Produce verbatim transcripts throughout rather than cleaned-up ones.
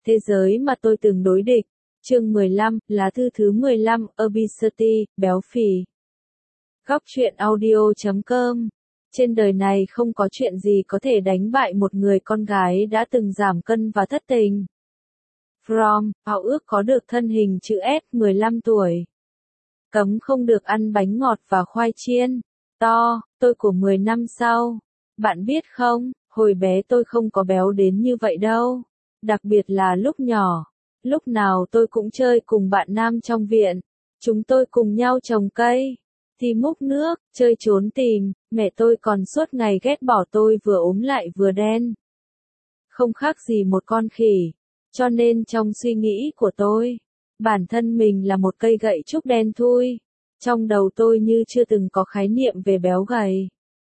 Thế giới mà tôi từng đối địch. Chương mười lăm, lá thư thứ mười lăm, Obesity, béo phì. Góc truyện audio chấm com. Trên đời này không có chuyện gì có thể đánh bại một người con gái đã từng giảm cân và thất tình. From, ao ước có được thân hình chữ S, mười lăm tuổi. Cấm không được ăn bánh ngọt và khoai chiên. To, tôi của mười năm sau. Bạn biết không, hồi bé tôi không có béo đến như vậy đâu. Đặc biệt là lúc nhỏ. Lúc nào tôi cũng chơi cùng bạn nam trong viện. Chúng tôi cùng nhau trồng cây, thì múc nước, chơi trốn tìm. Mẹ tôi còn suốt ngày ghét bỏ tôi vừa ốm lại vừa đen. Không khác gì một con khỉ. Cho nên trong suy nghĩ của tôi, bản thân mình là một cây gậy trúc đen thui. Trong đầu tôi như chưa từng có khái niệm về béo gầy.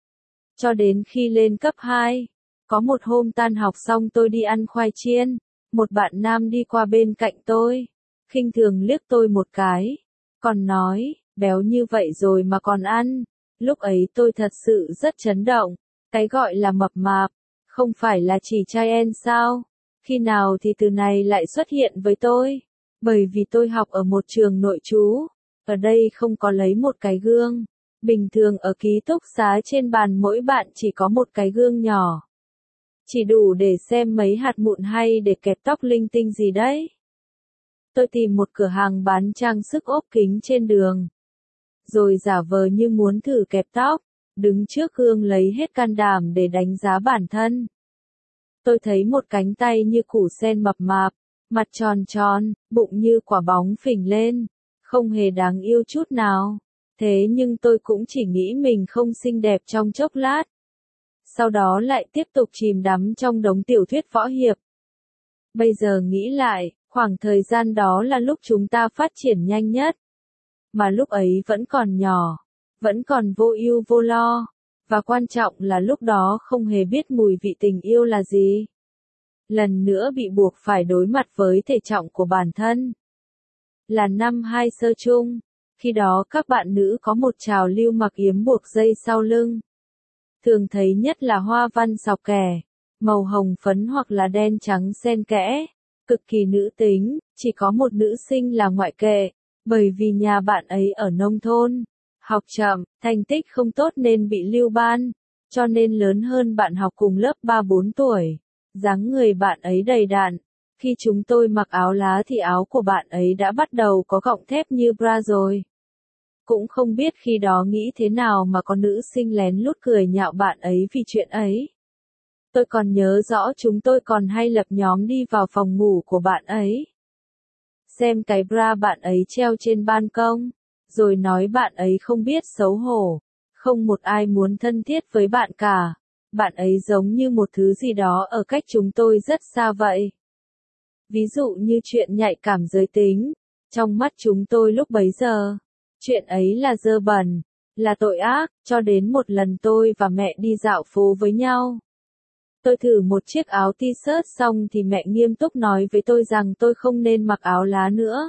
Cho đến khi lên cấp hai, có một hôm tan học xong tôi đi ăn khoai chiên, một bạn nam đi qua bên cạnh tôi, khinh thường liếc tôi một cái, còn nói, béo như vậy rồi mà còn ăn. Lúc ấy tôi thật sự rất chấn động, cái gọi là mập mạp, không phải là chỉ trai en sao? Khi nào thì từ này lại xuất hiện với tôi? Bởi vì tôi học ở một trường nội trú, ở đây không có lấy một cái gương. Bình thường ở ký túc xá trên bàn mỗi bạn chỉ có một cái gương nhỏ. Chỉ đủ để xem mấy hạt mụn hay để kẹp tóc linh tinh gì đấy. Tôi tìm một cửa hàng bán trang sức ốp kính trên đường. Rồi giả vờ như muốn thử kẹp tóc, đứng trước gương lấy hết can đảm để đánh giá bản thân. Tôi thấy một cánh tay như củ sen mập mạp, mặt tròn tròn, bụng như quả bóng phình lên, không hề đáng yêu chút nào. Thế nhưng tôi cũng chỉ nghĩ mình không xinh đẹp trong chốc lát. Sau đó lại tiếp tục chìm đắm trong đống tiểu thuyết võ hiệp. Bây giờ nghĩ lại, khoảng thời gian đó là lúc chúng ta phát triển nhanh nhất. Mà lúc ấy vẫn còn nhỏ, vẫn còn vô ưu vô lo. Và quan trọng là lúc đó không hề biết mùi vị tình yêu là gì. Lần nữa bị buộc phải đối mặt với thể trọng của bản thân. Là năm hai sơ chung. Khi đó các bạn nữ có một trào lưu mặc yếm buộc dây sau lưng. Thường thấy nhất là hoa văn sọc kẻ, màu hồng phấn hoặc là đen trắng xen kẽ, cực kỳ nữ tính, chỉ có một nữ sinh là ngoại kệ, bởi vì nhà bạn ấy ở nông thôn, học chậm, thành tích không tốt nên bị lưu ban, cho nên lớn hơn bạn học cùng lớp ba bốn tuổi, dáng người bạn ấy đầy đặn. Khi chúng tôi mặc áo lá thì áo của bạn ấy đã bắt đầu có gọng thép như bra rồi. Cũng không biết khi đó nghĩ thế nào mà có nữ sinh lén lút cười nhạo bạn ấy vì chuyện ấy. Tôi còn nhớ rõ chúng tôi còn hay lập nhóm đi vào phòng ngủ của bạn ấy. Xem cái bra bạn ấy treo trên ban công, rồi nói bạn ấy không biết xấu hổ. Không một ai muốn thân thiết với bạn cả. Bạn ấy giống như một thứ gì đó ở cách chúng tôi rất xa vậy. Ví dụ như chuyện nhạy cảm giới tính. Trong mắt chúng tôi lúc bấy giờ, chuyện ấy là dơ bẩn, là tội ác, cho đến một lần tôi và mẹ đi dạo phố với nhau. Tôi thử một chiếc áo t-shirt xong thì mẹ nghiêm túc nói với tôi rằng tôi không nên mặc áo lá nữa.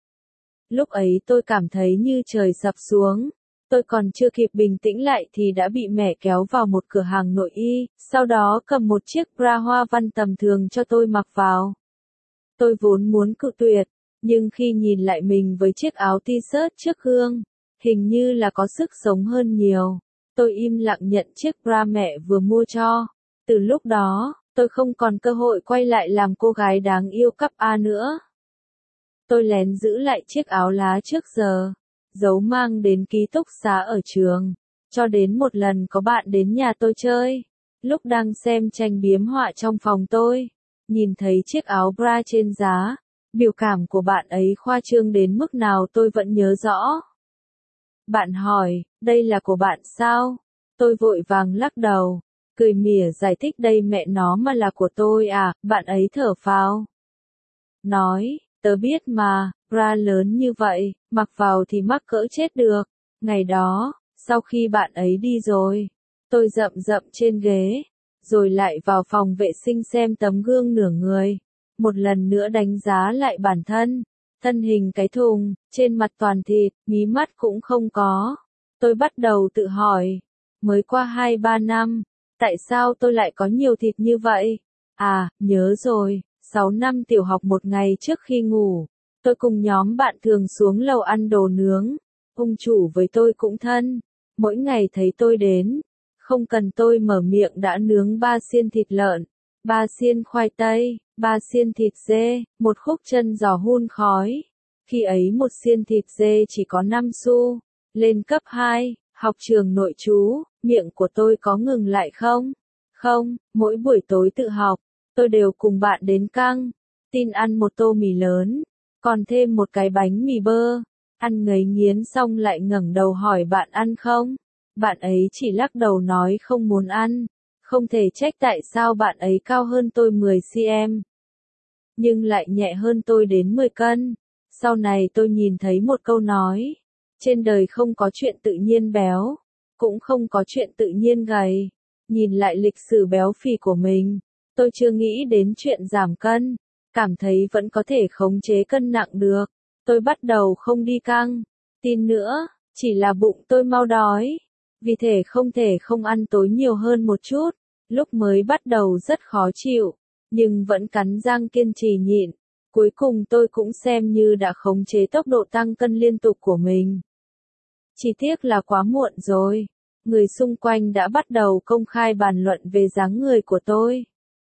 Lúc ấy tôi cảm thấy như trời sập xuống. Tôi còn chưa kịp bình tĩnh lại thì đã bị mẹ kéo vào một cửa hàng nội y, sau đó cầm một chiếc bra hoa văn tầm thường cho tôi mặc vào. Tôi vốn muốn cự tuyệt. Nhưng khi nhìn lại mình với chiếc áo t-shirt trước gương, hình như là có sức sống hơn nhiều. Tôi im lặng nhận chiếc bra mẹ vừa mua cho. Từ lúc đó, tôi không còn cơ hội quay lại làm cô gái đáng yêu cấp A nữa. Tôi lén giữ lại chiếc áo lá trước giờ, giấu mang đến ký túc xá ở trường. Cho đến một lần có bạn đến nhà tôi chơi. Lúc đang xem tranh biếm họa trong phòng tôi, nhìn thấy chiếc áo bra trên giá. Biểu cảm của bạn ấy khoa trương đến mức nào tôi vẫn nhớ rõ. Bạn hỏi, đây là của bạn sao? Tôi vội vàng lắc đầu, cười mỉa giải thích đây mẹ nó mà là của tôi à, bạn ấy thở phào. Nói, tớ biết mà, bra lớn như vậy, mặc vào thì mắc cỡ chết được. Ngày đó, sau khi bạn ấy đi rồi, tôi rậm rậm trên ghế, rồi lại vào phòng vệ sinh xem tấm gương nửa người. Một lần nữa đánh giá lại bản thân, thân hình cái thùng, trên mặt toàn thịt, mí mắt cũng không có. Tôi bắt đầu tự hỏi, mới qua hai ba năm, tại sao tôi lại có nhiều thịt như vậy? À, nhớ rồi, sáu năm tiểu học một ngày trước khi ngủ, tôi cùng nhóm bạn thường xuống lầu ăn đồ nướng. Ông chủ với tôi cũng thân, mỗi ngày thấy tôi đến, không cần tôi mở miệng đã nướng ba xiên thịt lợn, ba xiên khoai tây, ba xiên thịt dê, một khúc chân giò hun khói. Khi ấy một xiên thịt dê chỉ có năm xu. Lên cấp hai, học trường nội trú, miệng của tôi có ngừng lại không? Không, mỗi buổi tối tự học, tôi đều cùng bạn đến căng, tin ăn một tô mì lớn, còn thêm một cái bánh mì bơ. Ăn ngấy nghiến xong lại ngẩng đầu hỏi bạn ăn không? Bạn ấy chỉ lắc đầu nói không muốn ăn. Không thể trách tại sao bạn ấy cao hơn tôi mười xăng-ti-mét, nhưng lại nhẹ hơn tôi đến mười cân. Sau này tôi nhìn thấy một câu nói, trên đời không có chuyện tự nhiên béo, cũng không có chuyện tự nhiên gầy. Nhìn lại lịch sử béo phì của mình, tôi chưa nghĩ đến chuyện giảm cân, cảm thấy vẫn có thể khống chế cân nặng được. Tôi bắt đầu không đi căng. Tin nữa, chỉ là bụng tôi mau đói. Vì thể không thể không ăn tối nhiều hơn một chút. Lúc mới bắt đầu rất khó chịu, nhưng vẫn cắn răng kiên trì nhịn. Cuối cùng tôi cũng xem như đã khống chế tốc độ tăng cân liên tục của mình. Chỉ tiếc là quá muộn rồi. Người xung quanh đã bắt đầu công khai bàn luận về dáng người của tôi,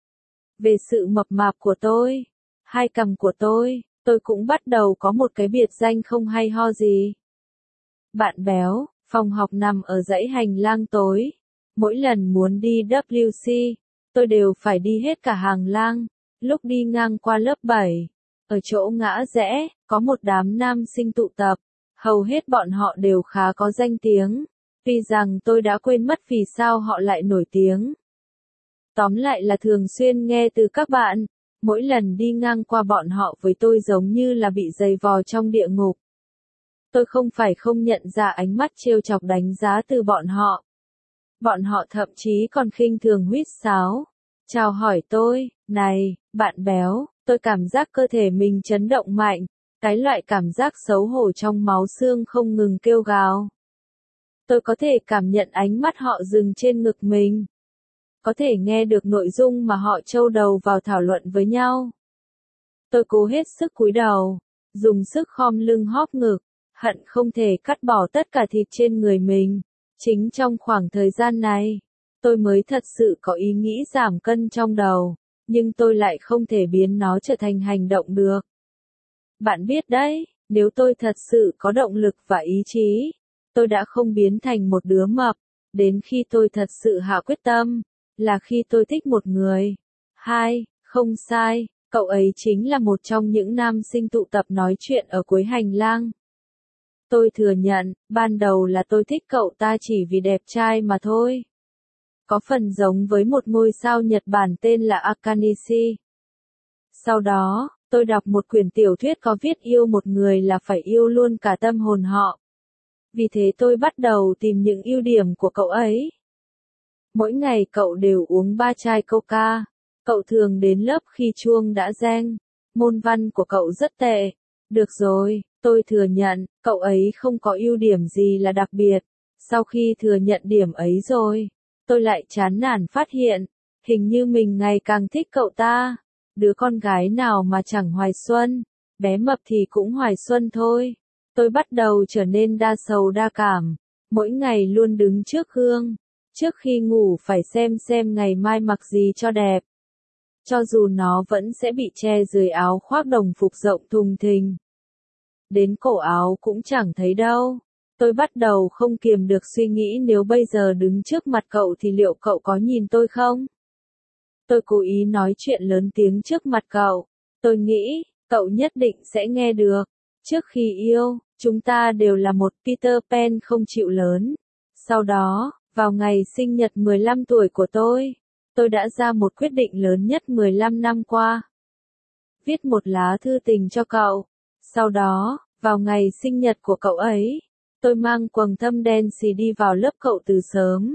về sự mập mạp của tôi, hai cằm của tôi. Tôi cũng bắt đầu có một cái biệt danh không hay ho gì. Bạn béo. Phòng học nằm ở dãy hành lang tối. Mỗi lần muốn đi vê kép xê, tôi đều phải đi hết cả hàng lang. Lúc đi ngang qua lớp bảy, ở chỗ ngã rẽ, có một đám nam sinh tụ tập. Hầu hết bọn họ đều khá có danh tiếng. Tuy rằng tôi đã quên mất vì sao họ lại nổi tiếng. Tóm lại là thường xuyên nghe từ các bạn. Mỗi lần đi ngang qua bọn họ với tôi giống như là bị giày vò trong địa ngục. Tôi không phải không nhận ra ánh mắt trêu chọc đánh giá từ bọn họ. Bọn họ thậm chí còn khinh thường huýt sáo. Chào hỏi tôi, này, bạn béo. Tôi cảm giác cơ thể mình chấn động mạnh. Cái loại cảm giác xấu hổ trong máu xương không ngừng kêu gào. Tôi có thể cảm nhận ánh mắt họ dừng trên ngực mình. Có thể nghe được nội dung mà họ châu đầu vào thảo luận với nhau. Tôi cố hết sức cúi đầu, dùng sức khom lưng hóp ngực, hận không thể cắt bỏ tất cả thịt trên người mình. Chính trong khoảng thời gian này, tôi mới thật sự có ý nghĩ giảm cân trong đầu, nhưng tôi lại không thể biến nó trở thành hành động được. Bạn biết đấy, nếu tôi thật sự có động lực và ý chí, tôi đã không biến thành một đứa mập, đến khi tôi thật sự hạ quyết tâm, là khi tôi thích một người. Hai, không sai, cậu ấy chính là một trong những nam sinh tụ tập nói chuyện ở cuối hành lang. Tôi thừa nhận, ban đầu là tôi thích cậu ta chỉ vì đẹp trai mà thôi. Có phần giống với một ngôi sao Nhật Bản tên là Akanishi. Sau đó, tôi đọc một quyển tiểu thuyết có viết yêu một người là phải yêu luôn cả tâm hồn họ. Vì thế tôi bắt đầu tìm những ưu điểm của cậu ấy. Mỗi ngày cậu đều uống ba chai coca. Cậu thường đến lớp khi chuông đã reng. Môn văn của cậu rất tệ. Được rồi, tôi thừa nhận, cậu ấy không có ưu điểm gì là đặc biệt. Sau khi thừa nhận điểm ấy rồi, tôi lại chán nản phát hiện, hình như mình ngày càng thích cậu ta. Đứa con gái nào mà chẳng hoài xuân, bé mập thì cũng hoài xuân thôi. Tôi bắt đầu trở nên đa sầu đa cảm, mỗi ngày luôn đứng trước gương, trước khi ngủ phải xem xem ngày mai mặc gì cho đẹp. Cho dù nó vẫn sẽ bị che dưới áo khoác đồng phục rộng thùng thình. Đến cổ áo cũng chẳng thấy đâu. Tôi bắt đầu không kiềm được suy nghĩ nếu bây giờ đứng trước mặt cậu thì liệu cậu có nhìn tôi không? Tôi cố ý nói chuyện lớn tiếng trước mặt cậu. Tôi nghĩ, cậu nhất định sẽ nghe được. Trước khi yêu, chúng ta đều là một Peter Pan không chịu lớn. Sau đó, vào ngày sinh nhật mười lăm tuổi của tôi, tôi đã ra một quyết định lớn nhất mười lăm năm qua. Viết một lá thư tình cho cậu. Sau đó, vào ngày sinh nhật của cậu ấy, tôi mang quầng thâm đen xì đi vào lớp cậu từ sớm.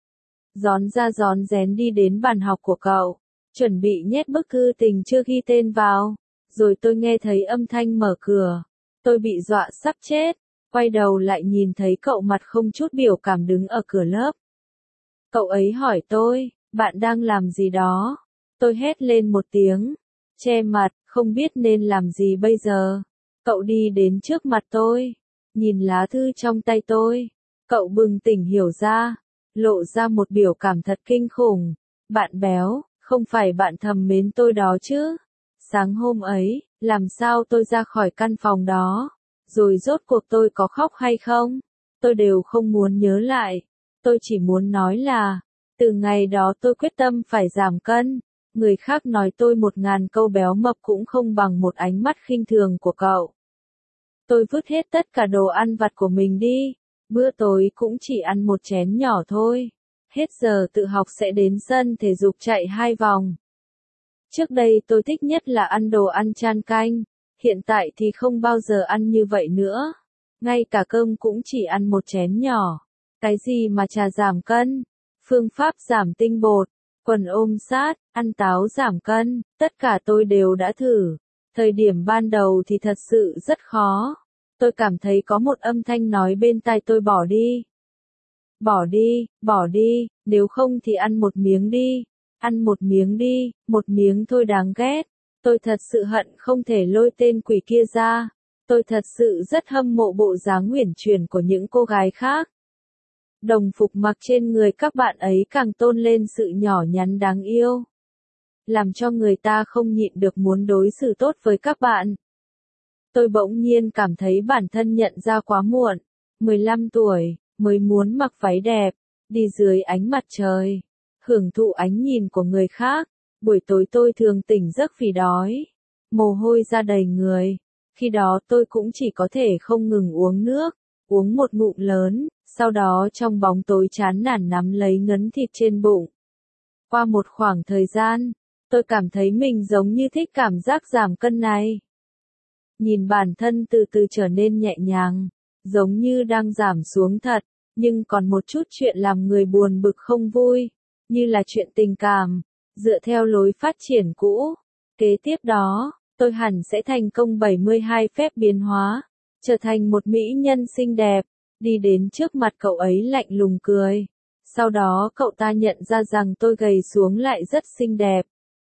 Rón ra rón rén đi đến bàn học của cậu, chuẩn bị nhét bức thư tình chưa ghi tên vào. Rồi tôi nghe thấy âm thanh mở cửa. Tôi bị dọa sắp chết, quay đầu lại nhìn thấy cậu mặt không chút biểu cảm đứng ở cửa lớp. Cậu ấy hỏi tôi, bạn đang làm gì đó? Tôi hét lên một tiếng. che mặt, không biết nên làm gì bây giờ. Cậu đi đến trước mặt tôi, nhìn lá thư trong tay tôi. Cậu bừng tỉnh hiểu ra, lộ ra một biểu cảm thật kinh khủng. Bạn béo, không phải bạn thầm mến tôi đó chứ? Sáng hôm ấy, làm sao tôi ra khỏi căn phòng đó? Rồi rốt cuộc tôi có khóc hay không? Tôi đều không muốn nhớ lại. Tôi chỉ muốn nói là, từ ngày đó tôi quyết tâm phải giảm cân. Người khác nói tôi một ngàn câu béo mập cũng không bằng một ánh mắt khinh thường của cậu. Tôi vứt hết tất cả đồ ăn vặt của mình đi. Bữa tối cũng chỉ ăn một chén nhỏ thôi. Hết giờ tự học sẽ đến sân thể dục chạy hai vòng. Trước đây tôi thích nhất là ăn đồ ăn chan canh. Hiện tại thì không bao giờ ăn như vậy nữa. Ngay cả cơm cũng chỉ ăn một chén nhỏ. Cái gì mà trà giảm cân, phương pháp giảm tinh bột, quần ôm sát, ăn táo giảm cân, tất cả tôi đều đã thử. Thời điểm ban đầu thì thật sự rất khó. Tôi cảm thấy có một âm thanh nói bên tai tôi bỏ đi. Bỏ đi, bỏ đi, nếu không thì ăn một miếng đi. Ăn một miếng đi, một miếng thôi đáng ghét. Tôi thật sự hận không thể lôi tên quỷ kia ra. Tôi thật sự rất hâm mộ bộ dáng uyển chuyển của những cô gái khác. Đồng phục mặc trên người các bạn ấy càng tôn lên sự nhỏ nhắn đáng yêu. Làm cho người ta không nhịn được muốn đối xử tốt với các bạn. Tôi bỗng nhiên cảm thấy bản thân nhận ra quá muộn. mười lăm tuổi, mới muốn mặc váy đẹp, đi dưới ánh mặt trời, hưởng thụ ánh nhìn của người khác. Buổi tối tôi thường tỉnh giấc vì đói, mồ hôi ra đầy người. Khi đó tôi cũng chỉ có thể không ngừng uống nước, uống một ngụm lớn, sau đó trong bóng tối chán nản nắm lấy ngấn thịt trên bụng. Qua một khoảng thời gian, tôi cảm thấy mình giống như thích cảm giác giảm cân này. Nhìn bản thân từ từ trở nên nhẹ nhàng, giống như đang giảm xuống thật, nhưng còn một chút chuyện làm người buồn bực không vui, như là chuyện tình cảm, dựa theo lối phát triển cũ. Kế tiếp đó, tôi hẳn sẽ thành công bảy mươi hai phép biến hóa, trở thành một mỹ nhân xinh đẹp, đi đến trước mặt cậu ấy lạnh lùng cười. Sau đó cậu ta nhận ra rằng tôi gầy xuống lại rất xinh đẹp.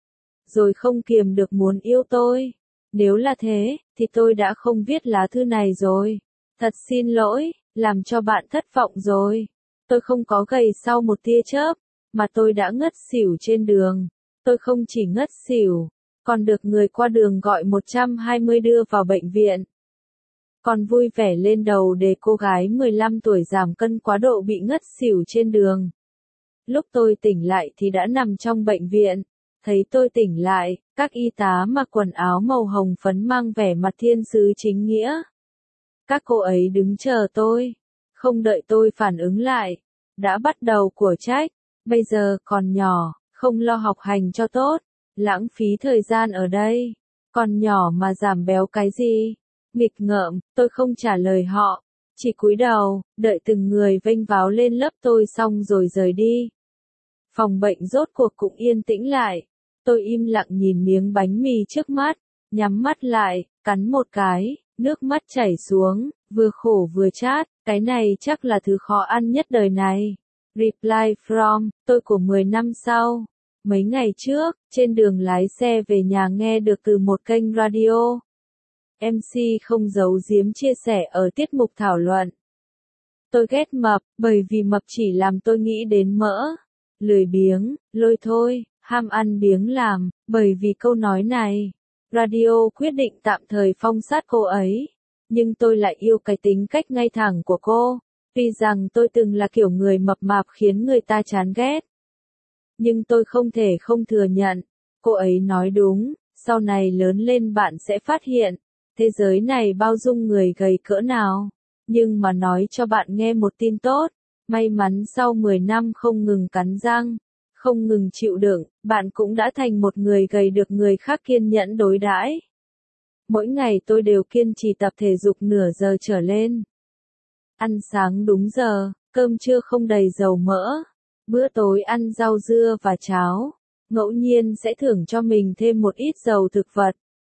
Rồi không kiềm được muốn yêu tôi. Nếu là thế, thì tôi đã không viết lá thư này rồi. Thật xin lỗi, làm cho bạn thất vọng rồi. Tôi không có gầy sau một tia chớp, mà tôi đã ngất xỉu trên đường. Tôi không chỉ ngất xỉu, còn được người qua đường gọi một trăm hai mươi đưa vào bệnh viện. Còn vui vẻ lên đầu để cô gái mười lăm tuổi giảm cân quá độ bị ngất xỉu trên đường. Lúc tôi tỉnh lại thì đã nằm trong bệnh viện. Thấy tôi tỉnh lại, các y tá mặc quần áo màu hồng phấn mang vẻ mặt thiên sứ chính nghĩa. Các cô ấy đứng chờ tôi, không đợi tôi phản ứng lại, đã bắt đầu của trách. Bây giờ còn nhỏ, không lo học hành cho tốt, lãng phí thời gian ở đây. Còn nhỏ mà giảm béo cái gì? Nghịch ngợm, tôi không trả lời họ, chỉ cúi đầu, đợi từng người vênh váo lên lớp tôi xong rồi rời đi. Phòng bệnh rốt cuộc cũng yên tĩnh lại. Tôi im lặng nhìn miếng bánh mì trước mắt, nhắm mắt lại, cắn một cái, nước mắt chảy xuống, vừa khổ vừa chát, cái này chắc là thứ khó ăn nhất đời này. Reply from, tôi của mười năm sau. Mấy ngày trước, trên đường lái xe về nhà nghe được từ một kênh radio. em xê không giấu giếm chia sẻ ở tiết mục thảo luận. Tôi ghét mập, bởi vì mập chỉ làm tôi nghĩ đến mỡ. Lười biếng, lôi thôi, ham ăn biếng làm, bởi vì câu nói này. Radio quyết định tạm thời phong sát cô ấy. Nhưng tôi lại yêu cái tính cách ngay thẳng của cô. Tuy rằng tôi từng là kiểu người mập mạp khiến người ta chán ghét. Nhưng tôi không thể không thừa nhận. Cô ấy nói đúng, sau này lớn lên bạn sẽ phát hiện. Thế giới này bao dung người gầy cỡ nào. Nhưng mà nói cho bạn nghe một tin tốt. May mắn sau mười năm không ngừng cắn răng, không ngừng chịu đựng, bạn cũng đã thành một người gầy được người khác kiên nhẫn đối đãi. Mỗi ngày tôi đều kiên trì tập thể dục nửa giờ trở lên. Ăn sáng đúng giờ, cơm trưa không đầy dầu mỡ. Bữa tối ăn rau dưa và cháo. Ngẫu nhiên sẽ thưởng cho mình thêm một ít dầu thực vật.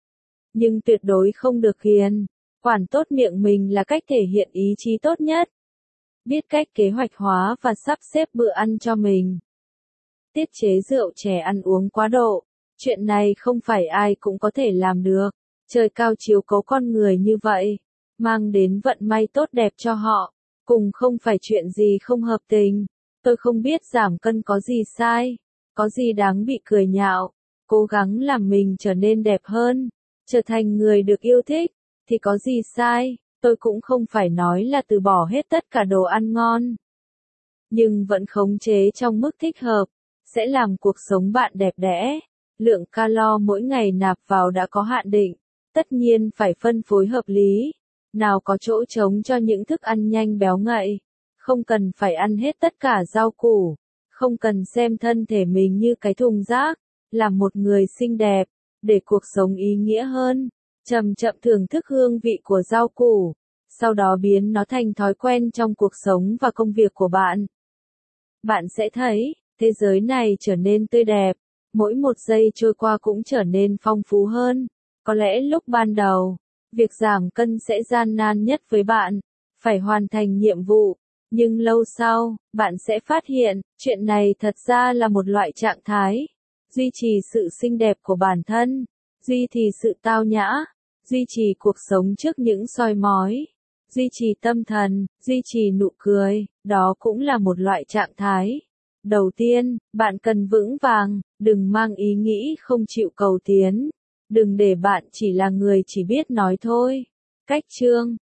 Nhưng tuyệt đối không được ghiền. Quản tốt miệng mình là cách thể hiện ý chí tốt nhất. Biết cách kế hoạch hóa và sắp xếp bữa ăn cho mình. Tiết chế rượu chè ăn uống quá độ. Chuyện này không phải ai cũng có thể làm được. Trời cao chiếu cố con người như vậy, mang đến vận may tốt đẹp cho họ, cùng không phải chuyện gì không hợp tình. Tôi không biết giảm cân có gì sai, có gì đáng bị cười nhạo, cố gắng làm mình trở nên đẹp hơn, trở thành người được yêu thích, thì có gì sai. Tôi cũng không phải nói là từ bỏ hết tất cả đồ ăn ngon, nhưng vẫn khống chế trong mức thích hợp, sẽ làm cuộc sống bạn đẹp đẽ. Lượng calo mỗi ngày nạp vào đã có hạn định, tất nhiên phải phân phối hợp lý, nào có chỗ trống cho những thức ăn nhanh béo ngậy. Không cần phải ăn hết tất cả rau củ, không cần xem thân thể mình như cái thùng rác, làm một người xinh đẹp, để cuộc sống ý nghĩa hơn. Chậm chậm thưởng thức hương vị của rau củ, sau đó biến nó thành thói quen trong cuộc sống và công việc của bạn. Bạn sẽ thấy, thế giới này trở nên tươi đẹp, mỗi một giây trôi qua cũng trở nên phong phú hơn. Có lẽ lúc ban đầu, việc giảm cân sẽ gian nan nhất với bạn, phải hoàn thành nhiệm vụ, nhưng lâu sau, bạn sẽ phát hiện, chuyện này thật ra là một loại trạng thái. Duy trì sự xinh đẹp của bản thân, duy trì sự tao nhã, duy trì cuộc sống trước những soi mói, duy trì tâm thần, duy trì nụ cười, đó cũng là một loại trạng thái. Đầu tiên, bạn cần vững vàng, đừng mang ý nghĩ không chịu cầu tiến. Đừng để bạn chỉ là người chỉ biết nói thôi. Cách chương